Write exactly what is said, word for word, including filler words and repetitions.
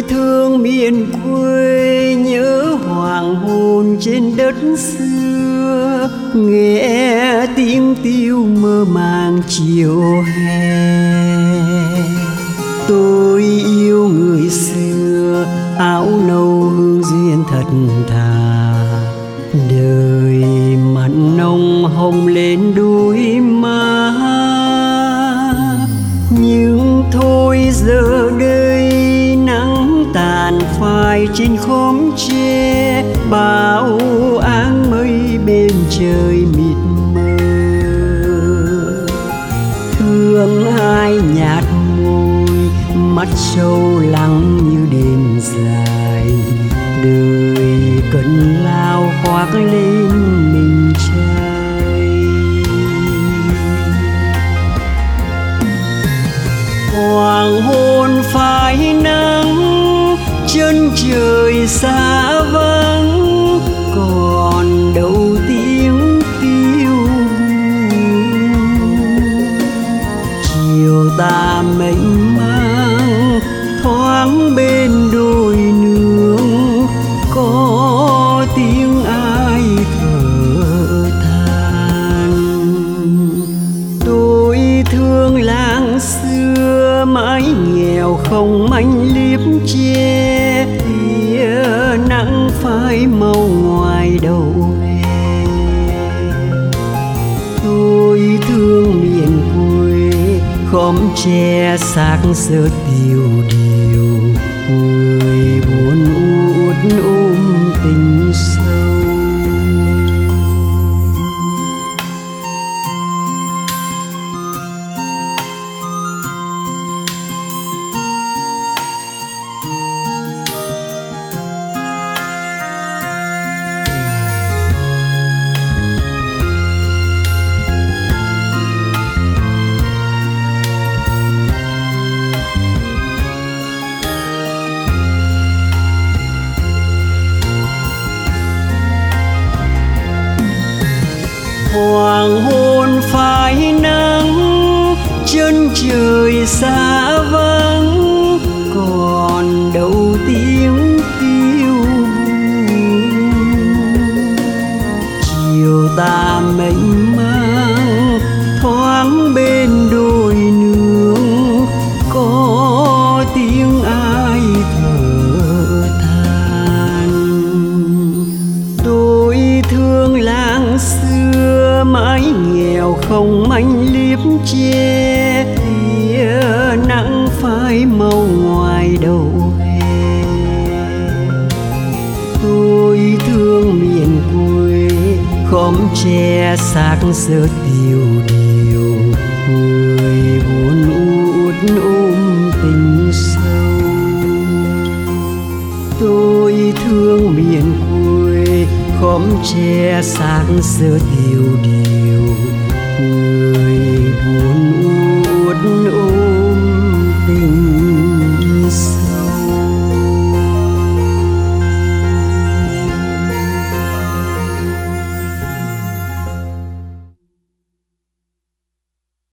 Tôi thương miền quê, nhớ hoàng hôn trên đất xưa, nghe tiếng tiêu mơ màng chiều hè. Tôi yêu người xưa, áo nâu hương duyên thật thà, đời mặn nồng hồng lên đôi má. Nhưng thôi giờ đây nắng tàn phai trên khóm tre, bao áng mây bên trời mịt mờ. Thương ai nhạt môi, mắt sâu lắng như đêm dài, đời cơn lao khoác lên mình trai. Hoàng hôn phai nắng, chân trời xa vắng, còn đâu tiếng tiêu buồn. Chiều tà mênh mang thoáng bên đồi nương, có tiếng ai thở than. Tôi thương làng xưa, mái nghèo không manh liếp che, tia nắng phai màu ngoài đầu hè. Tôi thương miền quê, khóm tre xác sơ tiêu điều, người buồn uất ôm tình sâu. Hoàng hôn phai nắng, chân trời xa vắng, còn đâu tiếng tiêu buồn. Chiều tà mênh mang thoáng bên đồi nương, có tiếng ai thở than. Tôi thương làng xưa, mái nghèo không manh liếp che, tia nắng phai màu ngoài đầu hè. Tôi thương miền quê, khóm tre xác sơ tiêu điều, người buồn uất ôm tình sâu. Tôi thương miền quê, khóm tre xác sơ tiêu điều.